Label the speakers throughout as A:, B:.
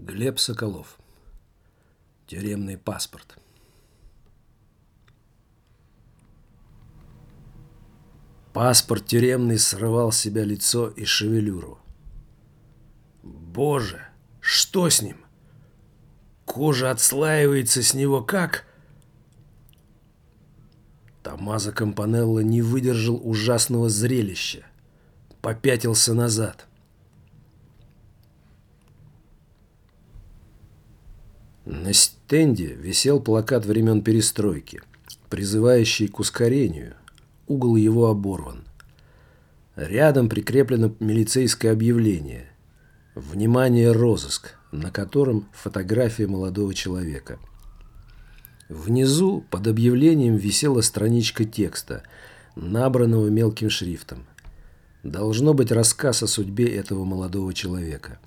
A: Глеб Соколов. Тюремный паспорт. Паспорт тюремный срывал с себя лицо и шевелюру. Боже, что с ним? Кожа отслаивается с него как... Томмазо Кампанелло не выдержал ужасного зрелища. Попятился назад. На стенде висел плакат времен перестройки, призывающий к ускорению. Угол его оборван. Рядом прикреплено милицейское объявление. «Внимание, розыск», на котором фотография молодого человека. Внизу под объявлением висела страничка текста, набранного мелким шрифтом. Должно быть рассказ о судьбе этого молодого человека.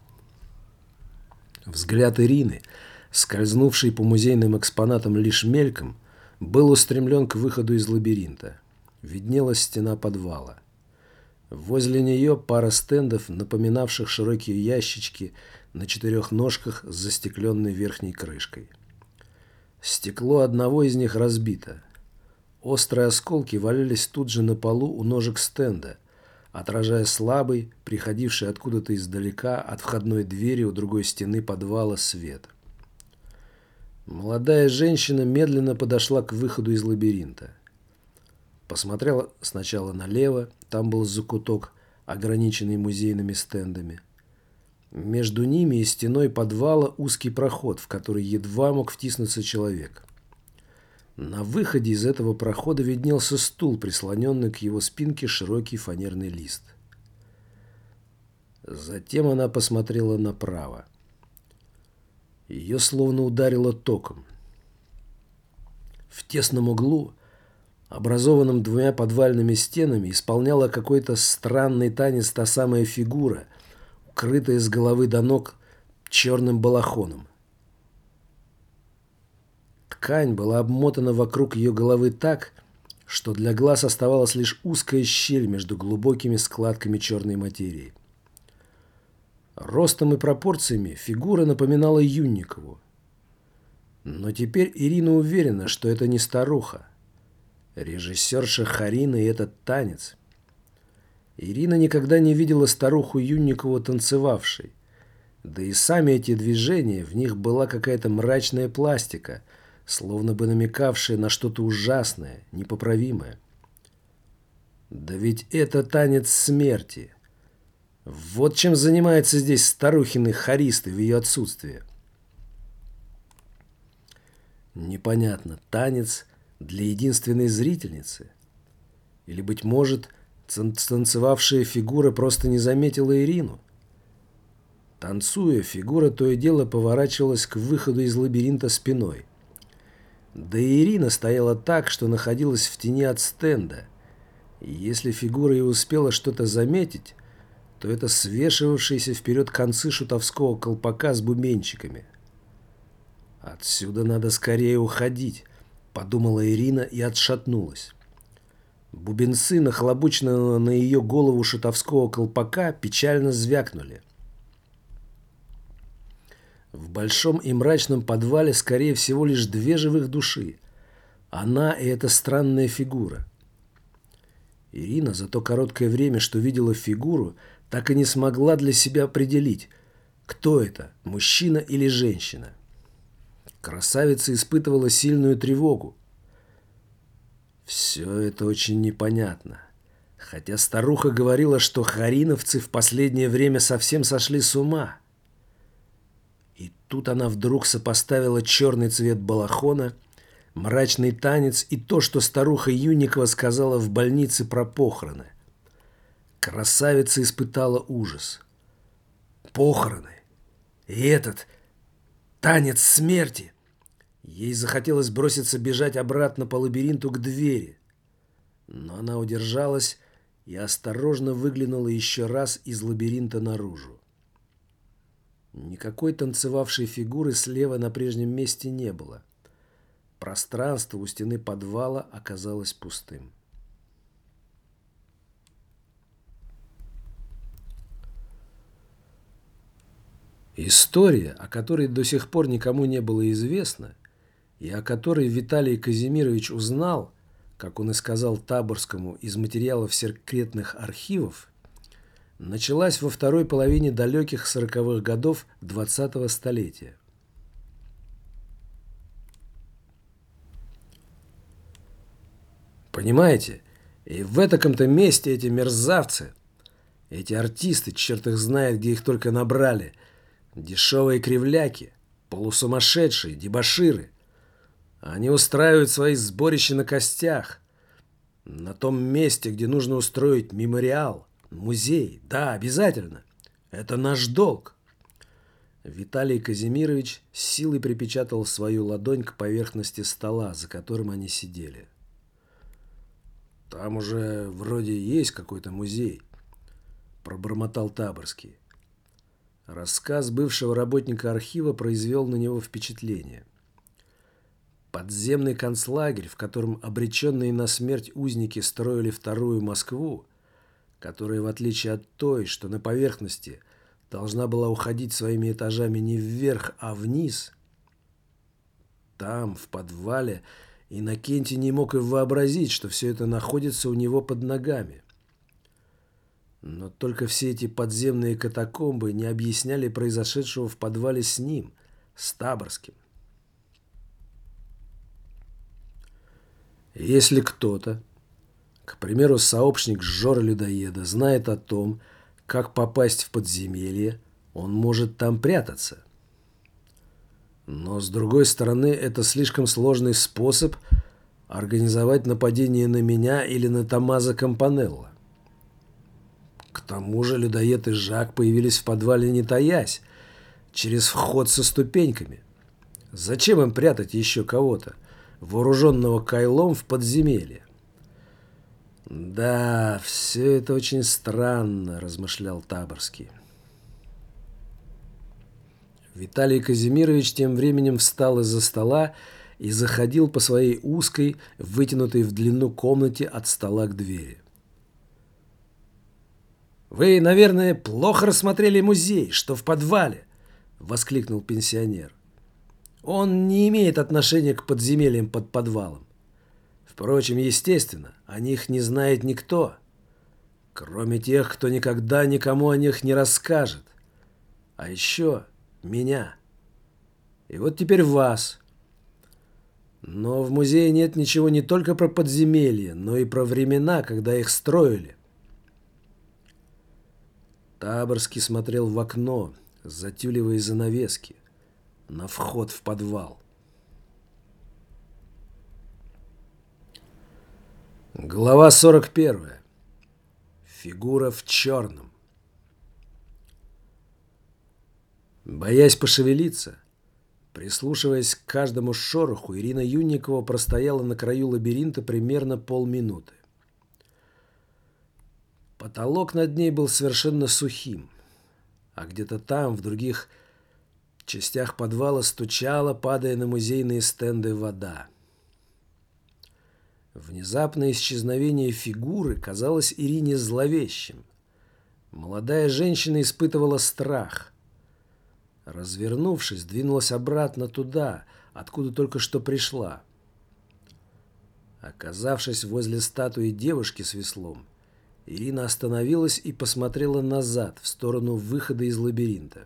A: Взгляд Ирины, скользнувший по музейным экспонатам лишь мельком, был устремлен к выходу из лабиринта. Виднелась стена подвала. Возле нее пара стендов, напоминавших широкие ящички на четырех ножках с застекленной верхней крышкой. Стекло одного из них разбито. Острые осколки валялись тут же на полу у ножек стенда, отражая слабый, приходивший откуда-то издалека от входной двери у другой стены подвала свет. Молодая женщина медленно подошла к выходу из лабиринта. Посмотрела сначала налево, там был закуток, ограниченный музейными стендами. Между ними и стеной подвала узкий проход, в который едва мог втиснуться человек. На выходе из этого прохода виднелся стул, прислоненный к его спинке широкий фанерный лист. Затем она посмотрела направо. Ее словно ударило током. В тесном углу, образованном двумя подвальными стенами, исполняла какой-то странный танец та самая фигура, укрытая с головы до ног черным балахоном. Ткань была обмотана вокруг ее головы так, что для глаз оставалась лишь узкая щель между глубокими складками черной материи. Ростом и пропорциями фигура напоминала Юнникову. Но теперь Ирина уверена, что это не старуха. Режиссерша Харина и этот танец. Ирина никогда не видела старуху Юнникову танцевавшей. Да и сами эти движения, в них была какая-то мрачная пластика, словно бы намекавшая на что-то ужасное, непоправимое. Да ведь это танец смерти. Вот чем занимаются здесь старухины хористы в ее отсутствие. Непонятно, танец для единственной зрительницы? Или, быть может, танцевавшая фигура просто не заметила Ирину? Танцуя, фигура то и дело поворачивалась к выходу из лабиринта спиной. Да и Ирина стояла так, что находилась в тени от стенда. И если фигура и успела что-то заметить, то это свешивавшиеся вперед концы шутовского колпака с бубенчиками. «Отсюда надо скорее уходить», — подумала Ирина и отшатнулась. Бубенцы, нахлобученного на ее голову шутовского колпака, печально звякнули. В большом и мрачном подвале, скорее всего, лишь две живых души. Она и эта странная фигура. Ирина за то короткое время, что видела фигуру, так и не смогла для себя определить, кто это, мужчина или женщина. Красавица испытывала сильную тревогу. Все это очень непонятно. Хотя старуха говорила, что хариновцы в последнее время совсем сошли с ума. И тут она вдруг сопоставила черный цвет балахона, мрачный танец и то, что старуха Юнникова сказала в больнице про похороны. Красавица испытала ужас. Похороны. И этот танец смерти. Ей захотелось броситься бежать обратно по лабиринту к двери. Но она удержалась и осторожно выглянула еще раз из лабиринта наружу. Никакой танцевавшей фигуры слева на прежнем месте не было. Пространство у стены подвала оказалось пустым. История, о которой до сих пор никому не было известно, и о которой Виталий Казимирович узнал, как он и сказал Таборскому, из материалов секретных архивов, началась во второй половине далеких 40-х годов 20-го столетия. Понимаете, и в этаком-то месте эти мерзавцы, эти артисты, черт их знает, где их только набрали, дешевые кривляки, полусумасшедшие, дебоширы, они устраивают свои сборища на костях, на том месте, где нужно устроить мемориал, музей. Да, обязательно. Это наш долг. Виталий Казимирович с силой припечатал свою ладонь к поверхности стола, за которым они сидели. «Там уже вроде есть какой-то музей», – пробормотал Таборский. Рассказ бывшего работника архива произвел на него впечатление. Подземный концлагерь, в котором обреченные на смерть узники строили вторую Москву, которая, в отличие от той, что на поверхности, должна была уходить своими этажами не вверх, а вниз, там, в подвале, Иннокентий не мог и вообразить, что все это находится у него под ногами. Но только все эти подземные катакомбы не объясняли произошедшего в подвале с ним, с Таборским. Если кто-то, к примеру, сообщник Жора-людоеда, знает о том, как попасть в подземелье, он может там прятаться. Но, с другой стороны, это слишком сложный способ организовать нападение на меня или на Томмазо Кампанелло. К тому же людоед и Жак появились в подвале не таясь, через вход со ступеньками. Зачем им прятать еще кого-то, вооруженного кайлом, в подземелье? «Да, все это очень странно», – размышлял Таборский. Виталий Казимирович тем временем встал из-за стола и заходил по своей узкой, вытянутой в длину комнате от стола к двери. «Вы, наверное, плохо рассмотрели музей, что в подвале», – воскликнул пенсионер. «Он не имеет отношения к подземельям под подвалом. Впрочем, естественно, о них не знает никто, кроме тех, кто никогда никому о них не расскажет. А еще меня. И вот теперь вас. Но в музее нет ничего не только про подземелья, но и про времена, когда их строили». Таборский смотрел в окно, за тюлевые занавески, на вход в подвал. Глава 41. Фигура в черном. Боясь пошевелиться, прислушиваясь к каждому шороху, Ирина Юнникова простояла на краю лабиринта примерно полминуты. Потолок над ней был совершенно сухим, а где-то там, в других частях подвала, стучала, падая на музейные стенды, вода. Внезапное исчезновение фигуры казалось Ирине зловещим. Молодая женщина испытывала страх. Развернувшись, двинулась обратно туда, откуда только что пришла. Оказавшись возле статуи девушки с веслом, Ирина остановилась и посмотрела назад, в сторону выхода из лабиринта.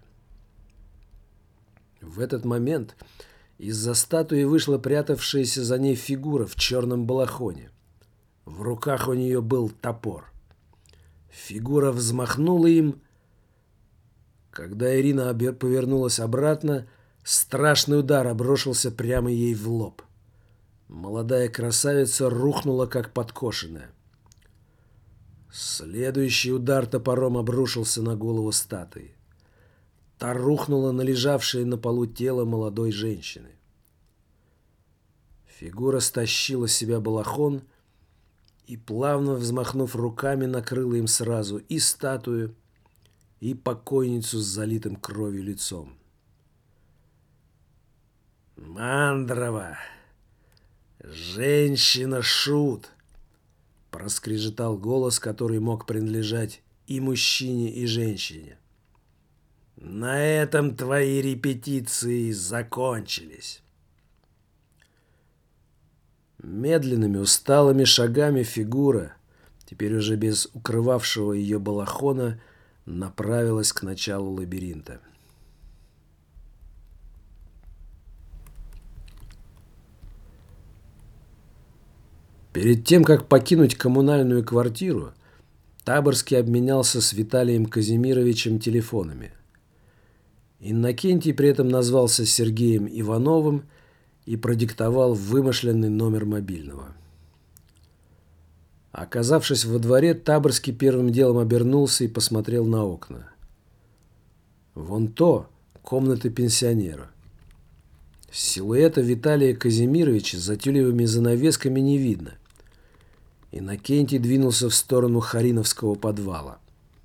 A: В этот момент из-за статуи вышла прятавшаяся за ней фигура в черном балахоне. В руках у нее был топор. Фигура взмахнула им. Когда Ирина повернулась обратно, страшный удар обрушился прямо ей в лоб. Молодая красавица рухнула, как подкошенная. Следующий удар топором обрушился на голову статуи. Та рухнула на лежавшее на полу тело молодой женщины. Фигура стащила с себя балахон и, плавно взмахнув руками, накрыла им сразу и статую, и покойницу с залитым кровью лицом. «Мандрова! Женщина-шут!» — проскрежетал голос, который мог принадлежать и мужчине, и женщине. На этом твои репетиции закончились. Медленными, усталыми шагами фигура, теперь уже без укрывавшего ее балахона, направилась к началу лабиринта. Перед тем, как покинуть коммунальную квартиру, Таборский обменялся с Виталием Казимировичем телефонами. Иннокентий при этом назвался Сергеем Ивановым и продиктовал вымышленный номер мобильного. Оказавшись во дворе, Таборский первым делом обернулся и посмотрел на окна. Вон то комната пенсионера. Силуэта Виталия Казимировича за тюлевыми занавесками не видно. Иннокентий двинулся в сторону Хариновского подвала.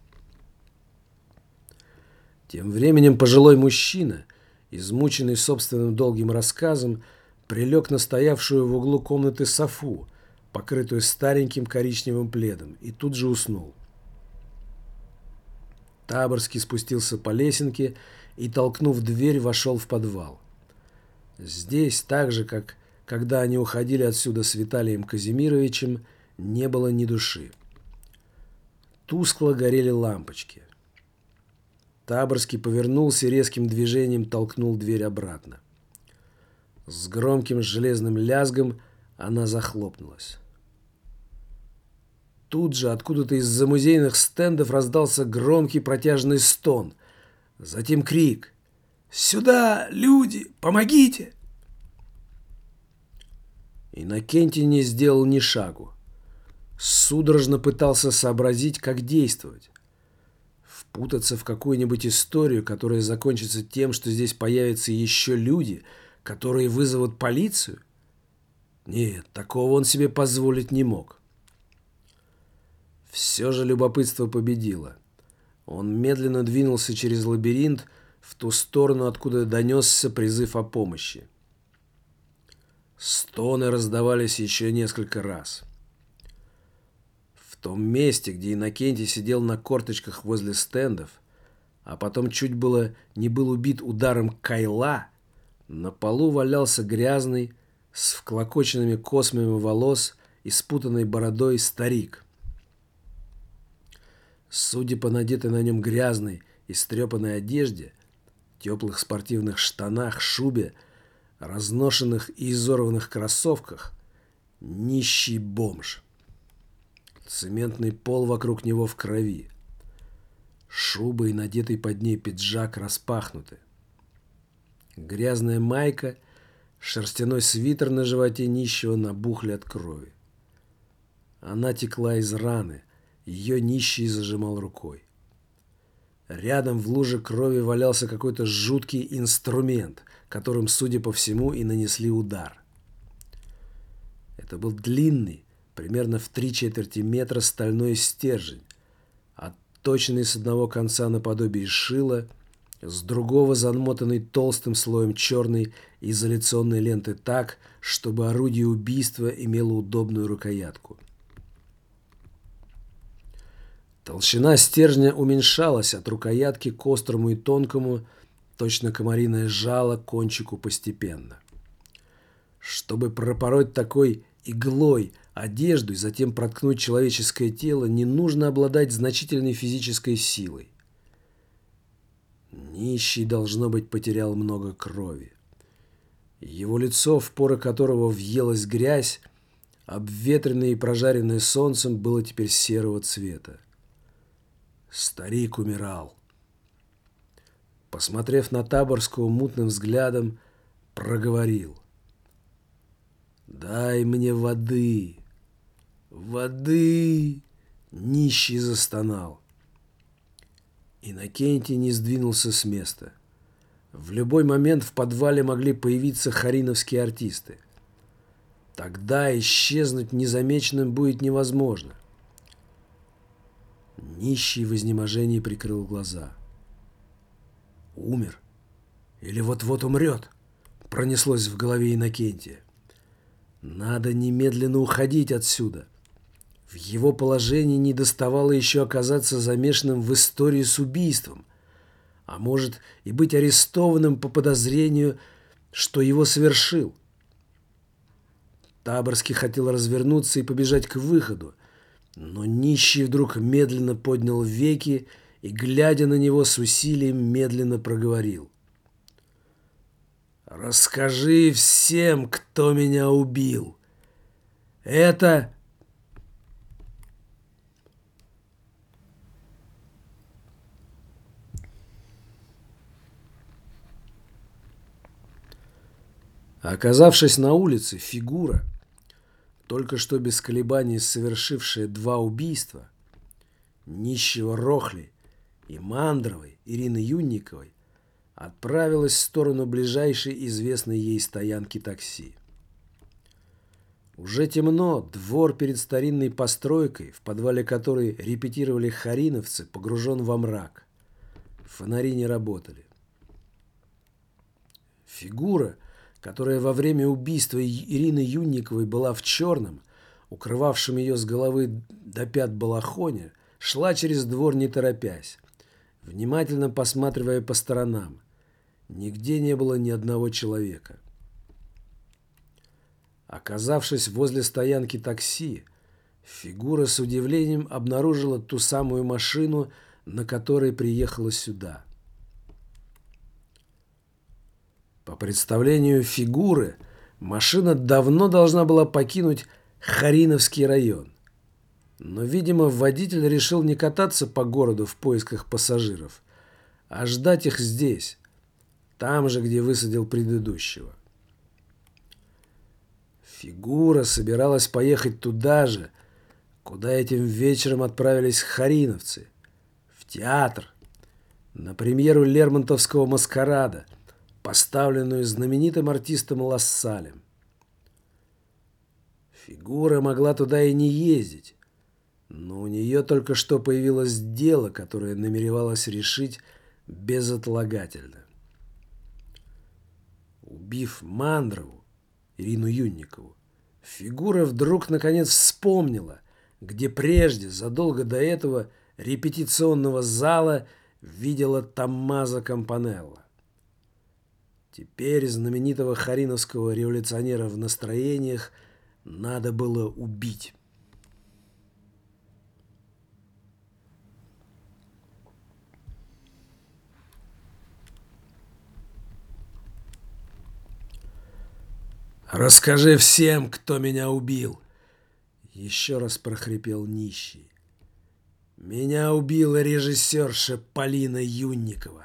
A: Тем временем пожилой мужчина, измученный собственным долгим рассказом, прилег на стоявшую в углу комнаты софу, покрытую стареньким коричневым пледом, и тут же уснул. Таборский спустился по лесенке и, толкнув дверь, вошел в подвал. Здесь, так же, как когда они уходили отсюда с Виталием Казимировичем, не было ни души. Тускло горели лампочки. Таборский повернулся и резким движением толкнул дверь обратно. С громким железным лязгом она захлопнулась. Тут же откуда-то из-за музейных стендов раздался громкий протяжный стон. Затем крик: «Сюда, люди! Помогите!» Иннокентий не сделал ни шагу. Судорожно пытался сообразить, как действовать. Впутаться в какую-нибудь историю, которая закончится тем, что здесь появятся еще люди, которые вызовут полицию? Нет, такого он себе позволить не мог. Все же любопытство победило. Он медленно двинулся через лабиринт в ту сторону, откуда донесся призыв о помощи. Стоны раздавались еще несколько раз. В том месте, где Иннокентий сидел на корточках возле стендов, а потом чуть было не был убит ударом кайла, на полу валялся грязный, с вклокоченными космами волос и спутанной бородой старик. Судя по надетой на нем грязной и стрепанной одежде, теплых спортивных штанах, шубе, разношенных и изорванных кроссовках, нищий бомж. Цементный пол вокруг него в крови. Шуба и надетый под ней пиджак распахнуты. Грязная майка, шерстяной свитер на животе нищего набухли от крови. Она текла из раны, ее нищий зажимал рукой. Рядом в луже крови валялся какой-то жуткий инструмент, которым, судя по всему, и нанесли удар. Это был длинный, примерно в 3/4 метра стальной стержень, отточенный с одного конца наподобие шила, с другого замотанный толстым слоем черной изоляционной ленты так, чтобы орудие убийства имело удобную рукоятку. Толщина стержня уменьшалась от рукоятки к острому и тонкому, точно комариное жало, кончику постепенно. Чтобы пропороть такой иглой одежду и затем проткнуть человеческое тело, не нужно обладать значительной физической силой. Нищий, должно быть, потерял много крови. Его лицо, в поры которого въелась грязь, обветренное и прожаренное солнцем, было теперь серого цвета. Старик умирал. Посмотрев на Таборского мутным взглядом, проговорил: «Дай мне воды! Воды!» Нищий застонал. Иннокентий не сдвинулся с места. В любой момент в подвале могли появиться хариновские артисты. Тогда исчезнуть незамеченным будет невозможно. Нищий в изнеможении прикрыл глаза. «Умер? Или вот-вот умрет?» Пронеслось в голове Иннокентия. «Надо немедленно уходить отсюда». В его положении не доставало еще оказаться замешанным в истории с убийством. а может и быть арестованным по подозрению, что его совершил. Таборский хотел развернуться и побежать к выходу, но нищий вдруг медленно поднял веки и, глядя на него с усилием, медленно проговорил: «Расскажи всем, кто меня убил. Это...» Оказавшись на улице, фигура, только что без колебаний совершившая 2 убийства, нищего Рохли и Мандровой Ирины Юнниковой, отправилась в сторону ближайшей известной ей стоянки такси. Уже темно, двор перед старинной постройкой, в подвале которой репетировали хариновцы, погружен во мрак. Фонари не работали. Фигура, которая во время убийства Ирины Юнниковой была в черном, укрывавшем ее с головы до пят балахоне, шла через двор не торопясь, внимательно посматривая по сторонам. Нигде не было ни одного человека. Оказавшись возле стоянки такси, фигура с удивлением обнаружила ту самую машину, на которой приехала сюда. По представлению фигуры, машина давно должна была покинуть Хариновский район. Но, видимо, водитель решил не кататься по городу в поисках пассажиров, а ждать их здесь, там же, где высадил предыдущего. Фигура собиралась поехать туда же, куда этим вечером отправились хариновцы, в театр, на премьеру Лермонтовского «Маскарада», поставленную знаменитым артистом Лассалем. Фигура могла туда и не ездить, но у нее только что появилось дело, которое намеревалась решить безотлагательно. Убив Мандрову, Ирину Юнникову, фигура вдруг наконец вспомнила, где прежде, задолго до этого репетиционного зала, видела Томмазо Кампанелло. Теперь знаменитого хариновского революционера в настроениях надо было убить. «Расскажи всем, кто меня убил!» Еще раз прохрипел нищий. «Меня убила режиссерша Полина Юнникова».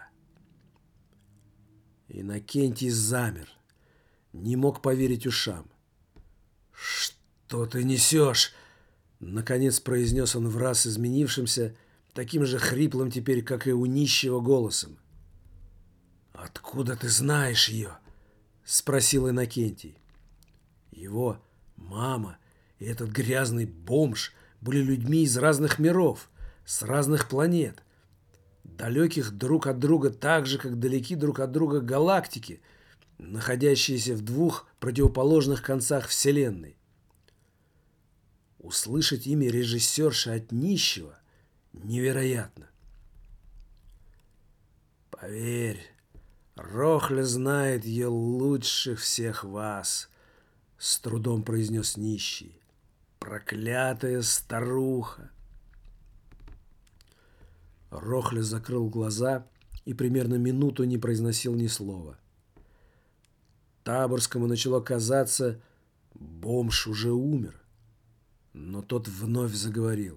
A: Иннокентий замер, не мог поверить ушам. «Что ты несешь?» Наконец произнес он враз изменившимся, таким же хриплым теперь, как и у нищего, голосом. «Откуда ты знаешь ее?» Спросил Иннокентий. Его мама и этот грязный бомж были людьми из разных миров, с разных планет, далеких друг от друга так же, как далеки друг от друга галактики, находящиеся в 2 противоположных концах Вселенной. Услышать имя режиссерши от нищего невероятно. «Поверь, Рохля знает ее лучше всех вас», — с трудом произнес нищий. «Проклятая старуха!» Рохля закрыл глаза и примерно минуту не произносил ни слова. Таборскому начало казаться, бомж уже умер. Но тот вновь заговорил.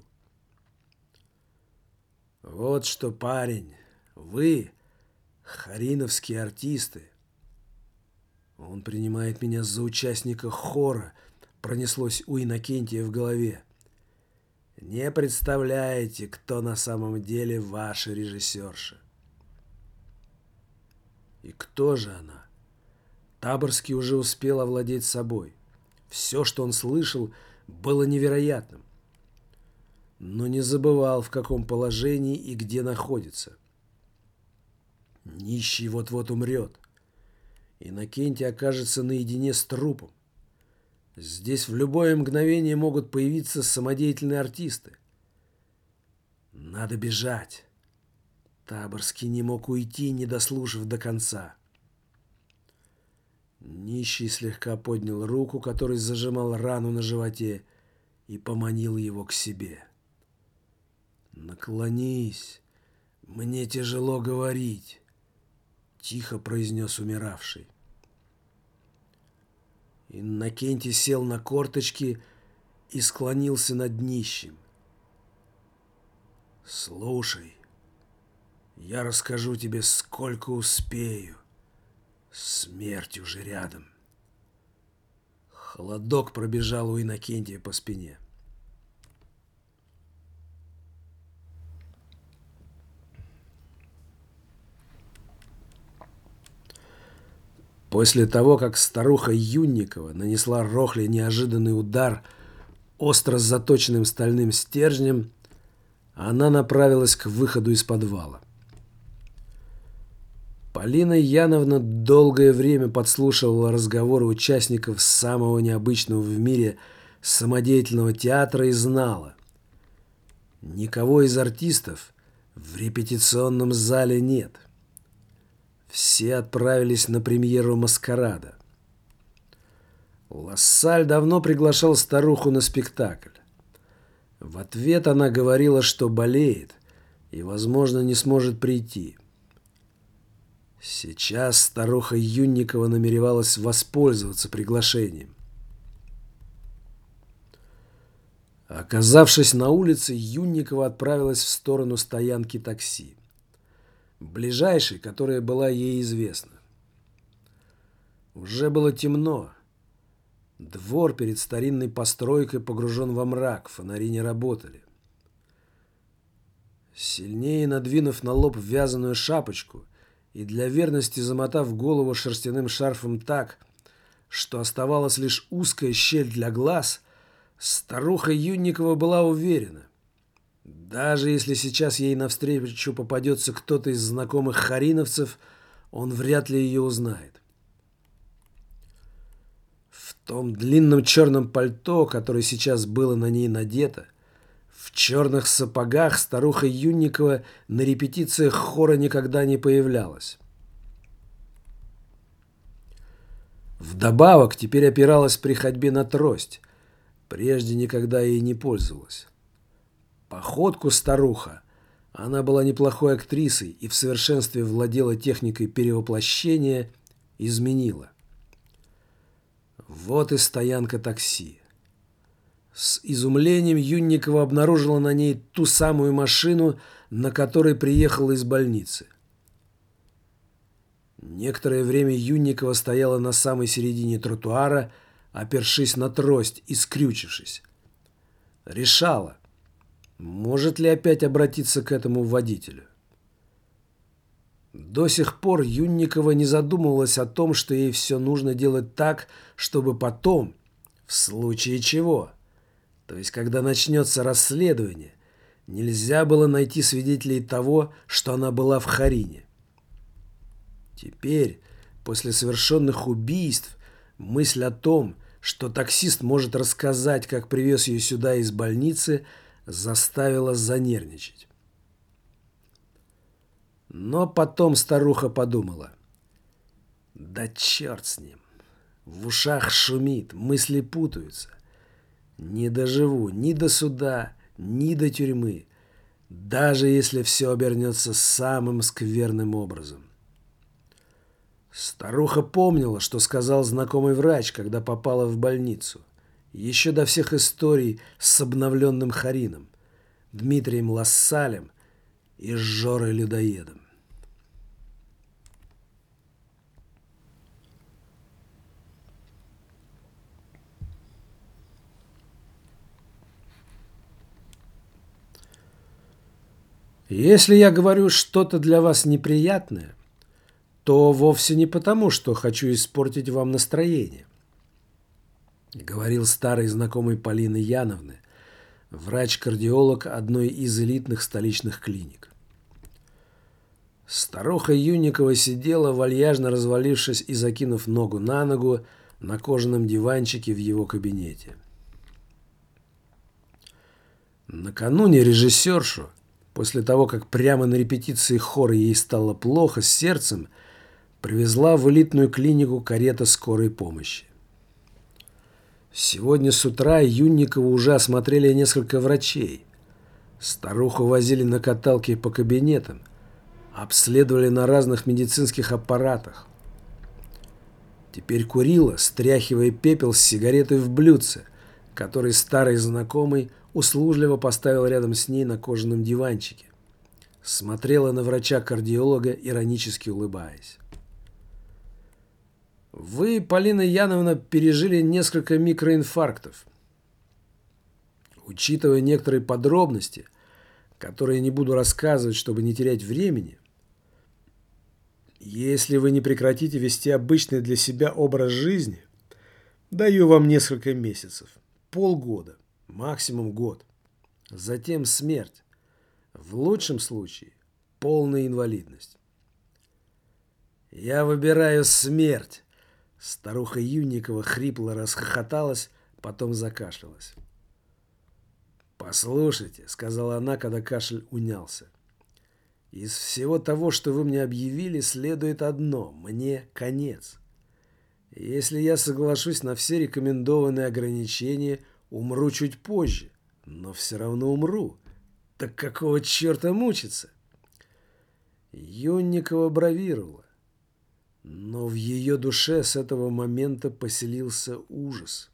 A: «Вот что, парень, вы, хариновские артисты, он принимает меня за участника хора», пронеслось у Иннокентия в голове. «Не представляете, кто на самом деле ваша режиссерша». И кто же она? Таборский уже успел овладеть собой. Все, что он слышал, было невероятным. Но не забывал, в каком положении и где находится. Нищий вот-вот умрет. Иннокентий окажется наедине с трупом. Здесь в любое мгновение могут появиться самодеятельные артисты. Надо бежать. Таборский не мог уйти, не дослушав до конца. Нищий слегка поднял руку, которой зажимал рану на животе, и поманил его к себе. «Наклонись, мне тяжело говорить», — тихо произнес умиравший. Иннокентий сел на корточки и склонился над нищим. «Слушай, я расскажу тебе, сколько успею. Смерть уже рядом». Холодок пробежал у Иннокентия по спине. После того, как старуха Юнникова нанесла Рохле неожиданный удар остро заточенным стальным стержнем, она направилась к выходу из подвала. Полина Яновна долгое время подслушивала разговоры участников самого необычного в мире самодеятельного театра и знала: никого из артистов в репетиционном зале нет. Все отправились на премьеру «Маскарада». Лассаль давно приглашал старуху на спектакль. В ответ она говорила, что болеет и, возможно, не сможет прийти. Сейчас старуха Юнникова намеревалась воспользоваться приглашением. Оказавшись на улице, Юнникова отправилась в сторону стоянки такси, ближайшей, которая была ей известна. Уже было темно. Двор перед старинной постройкой погружен во мрак, фонари не работали. Сильнее надвинув на лоб вязаную шапочку и для верности замотав голову шерстяным шарфом так, что оставалась лишь узкая щель для глаз, старуха Юнникова была уверена: даже если сейчас ей навстречу попадется кто-то из знакомых хариновцев, он вряд ли ее узнает. В том длинном черном пальто, которое сейчас было на ней надето, в черных сапогах старуха Юнникова на репетициях хора никогда не появлялась. Вдобавок теперь опиралась при ходьбе на трость, прежде никогда ей не пользовалась. Походку старуха, она была неплохой актрисой и в совершенстве владела техникой перевоплощения, изменила. Вот и стоянка такси. С изумлением Юнникова обнаружила на ней ту самую машину, на которой приехала из больницы. Некоторое время Юнникова стояла на самой середине тротуара, опершись на трость и скрючившись. Решала, может ли опять обратиться к этому водителю. До сих пор Юнникова не задумывалась о том, что ей все нужно делать так, чтобы потом, в случае чего, то есть когда начнется расследование, нельзя было найти свидетелей того, что она была в Харине. Теперь, после совершенных убийств, мысль о том, что таксист может рассказать, как привез ее сюда из больницы, заставила занервничать. Но потом старуха подумала: да черт с ним, в ушах шумит, мысли путаются. Не доживу ни до суда, ни до тюрьмы, даже если все обернется самым скверным образом. Старуха помнила, что сказал знакомый врач, когда попала в больницу, еще до всех историй с обновленным Харином, Дмитрием Лассалем и Жорой-людоедом. Если я говорю что-то для вас неприятное, то вовсе не потому, что хочу испортить вам настроение, говорил старый знакомый Полины Яновны, врач-кардиолог одной из элитных столичных клиник. Старуха Юнникова сидела, вальяжно развалившись и закинув ногу на ногу на кожаном диванчике в его кабинете. Накануне режиссершу, после того, как прямо на репетиции хора ей стало плохо с сердцем, привезла в элитную клинику карета скорой помощи. Сегодня с утра Юнникову уже осмотрели несколько врачей. Старуху возили на каталке по кабинетам, обследовали на разных медицинских аппаратах. Теперь курила, стряхивая пепел с сигаретой в блюдце, который старый знакомый услужливо поставил рядом с ней на кожаном диванчике. Смотрела на врача-кардиолога, иронически улыбаясь. Вы, Полина Яновна, пережили несколько микроинфарктов. Учитывая некоторые подробности, которые не буду рассказывать, чтобы не терять времени, если вы не прекратите вести обычный для себя образ жизни, даю вам несколько месяцев, полгода, максимум год. Затем смерть. В лучшем случае полная инвалидность. Я выбираю смерть. Старуха Юнникова хрипло расхохоталась, потом закашлялась. «Послушайте», — сказала она, когда кашель унялся. «Из всего того, что вы мне объявили, следует одно — мне конец. Если я соглашусь на все рекомендованные ограничения, умру чуть позже, но все равно умру. Так какого черта мучиться?» Юнникова бравировала. Но в ее душе с этого момента поселился ужас.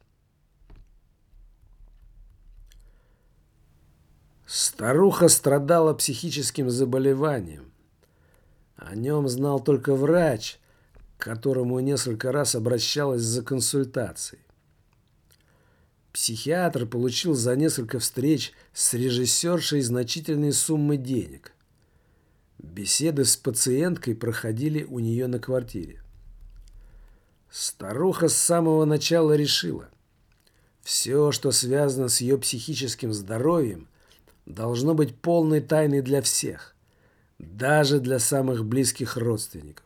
A: Старуха страдала психическим заболеванием. О нем знал только врач, к которому несколько раз обращалась за консультацией. Психиатр получил за несколько встреч с режиссершей значительные суммы денег. Беседы с пациенткой проходили у нее на квартире. Старуха с самого начала решила, все, что связано с ее психическим здоровьем, должно быть полной тайной для всех, даже для самых близких родственников.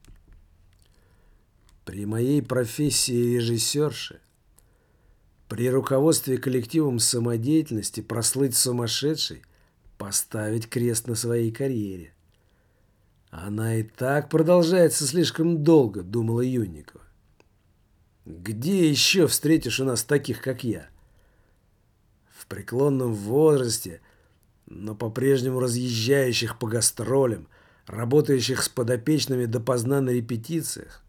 A: При моей профессии режиссерши, при руководстве коллективом самодеятельности прослыть сумасшедшей, поставить крест на своей карьере. Она и так продолжается слишком долго, думала Юнникова. Где еще встретишь у нас таких, как я? В преклонном возрасте, но по-прежнему разъезжающих по гастролям, работающих с подопечными допоздна на репетициях.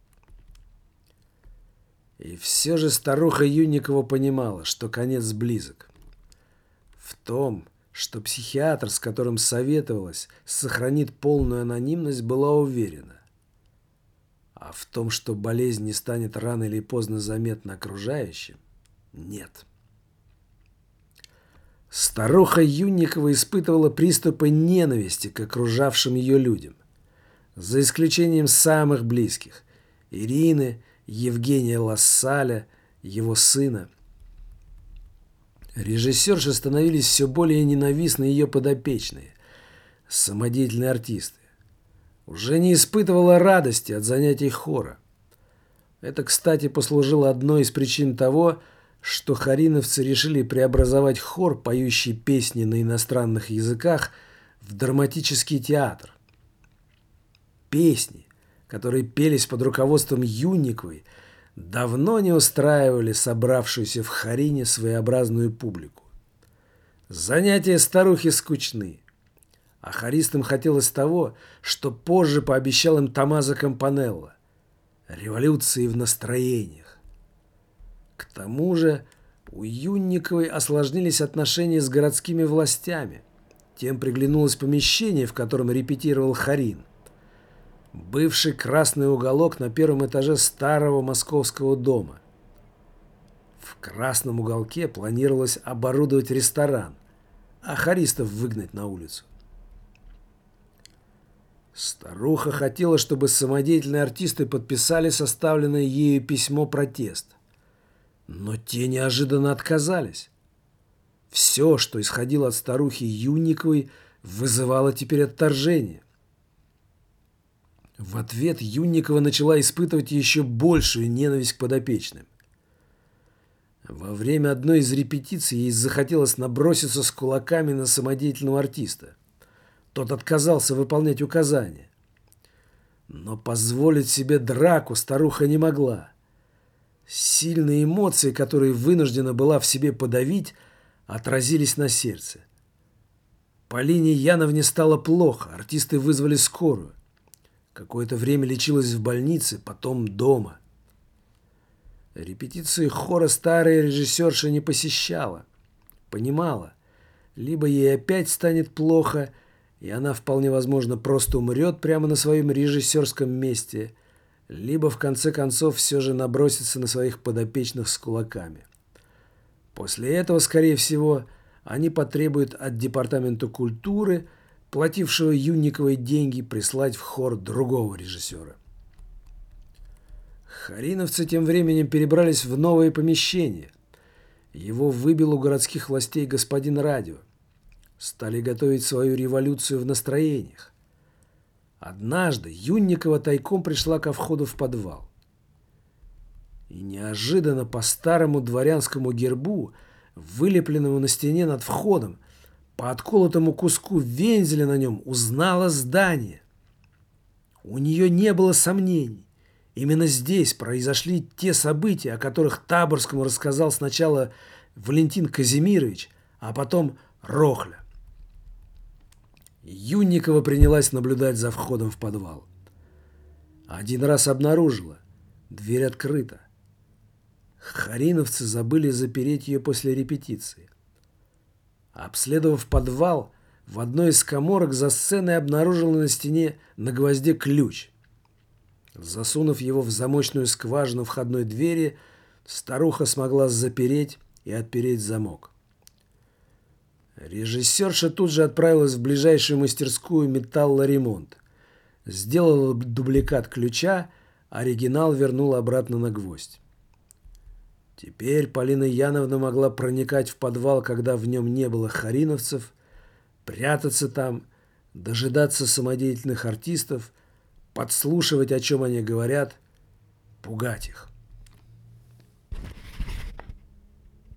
A: И все же старуха Юнникова понимала, что конец близок. В том, что психиатр, с которым советовалась, сохранит полную анонимность, была уверена. А в том, что болезнь не станет рано или поздно заметна окружающим, нет. Старуха Юнникова испытывала приступы ненависти к окружавшим ее людям, за исключением самых близких – Ирины, Евгения Лассаля, его сына. Режиссерши становились все более ненавистны ее подопечные, самодеятельные артисты. Уже не испытывала радости от занятий хора. Это, кстати, послужило одной из причин того, что хариновцы решили преобразовать хор, поющий песни на иностранных языках, в драматический театр. Песни, которые пелись под руководством Юнниковой, давно не устраивали собравшуюся в Харине своеобразную публику. Занятия старухи скучны, а хористам хотелось того, что позже пообещал им Томмазо Кампанелло – революции в настроениях. К тому же у Юнниковой осложнились отношения с городскими властями. Тем приглянулось помещение, в котором репетировал Харин. Бывший красный уголок на первом этаже старого московского дома. В красном уголке планировалось оборудовать ресторан, а хористов выгнать на улицу. Старуха хотела, чтобы самодеятельные артисты подписали составленное ею письмо протест. Но те неожиданно отказались. Все, что исходило от старухи Юнниковой, вызывало теперь отторжение. В ответ Юнникова начала испытывать еще большую ненависть к подопечным. Во время одной из репетиций ей захотелось наброситься с кулаками на самодеятельного артиста. Тот отказался выполнять указания. Но позволить себе драку старуха не могла. Сильные эмоции, которые вынуждена была в себе подавить, отразились на сердце. Полине Яновне стало плохо, артисты вызвали скорую. Какое-то время лечилась в больнице, потом дома. Репетиции хора старая режиссерша не посещала. Понимала, либо ей опять станет плохо, и она, вполне возможно, просто умрет прямо на своем режиссерском месте, либо, в конце концов, все же набросится на своих подопечных с кулаками. После этого, скорее всего, они потребуют от Департамента культуры, платившего Юнниковой деньги, прислать в хор другого режиссера. Хариновцы тем временем перебрались в новое помещение. Его выбил у городских властей господин Радио. Стали готовить свою революцию в настроениях. Однажды Юнникова тайком пришла ко входу в подвал. И неожиданно по старому дворянскому гербу, вылепленному на стене над входом, по отколотому куску вензеля на нем узнала здание. У нее не было сомнений. Именно здесь произошли те события, о которых Таборскому рассказал сначала Валентин Казимирович, а потом Рохля. Юнникова принялась наблюдать за входом в подвал. Один раз обнаружила. Дверь открыта. Хариновцы забыли запереть ее после репетиции. Обследовав подвал, в одной из каморок за сценой обнаружила на стене на гвозде ключ. Засунув его в замочную скважину входной двери, старуха смогла запереть и отпереть замок. Режиссерша тут же отправилась в ближайшую мастерскую «Металлоремонт». Сделала дубликат ключа, оригинал вернула обратно на гвоздь. Теперь Полина Яновна могла проникать в подвал, когда в нем не было хариновцев, прятаться там, дожидаться самодеятельных артистов, подслушивать, о чем они говорят, пугать их.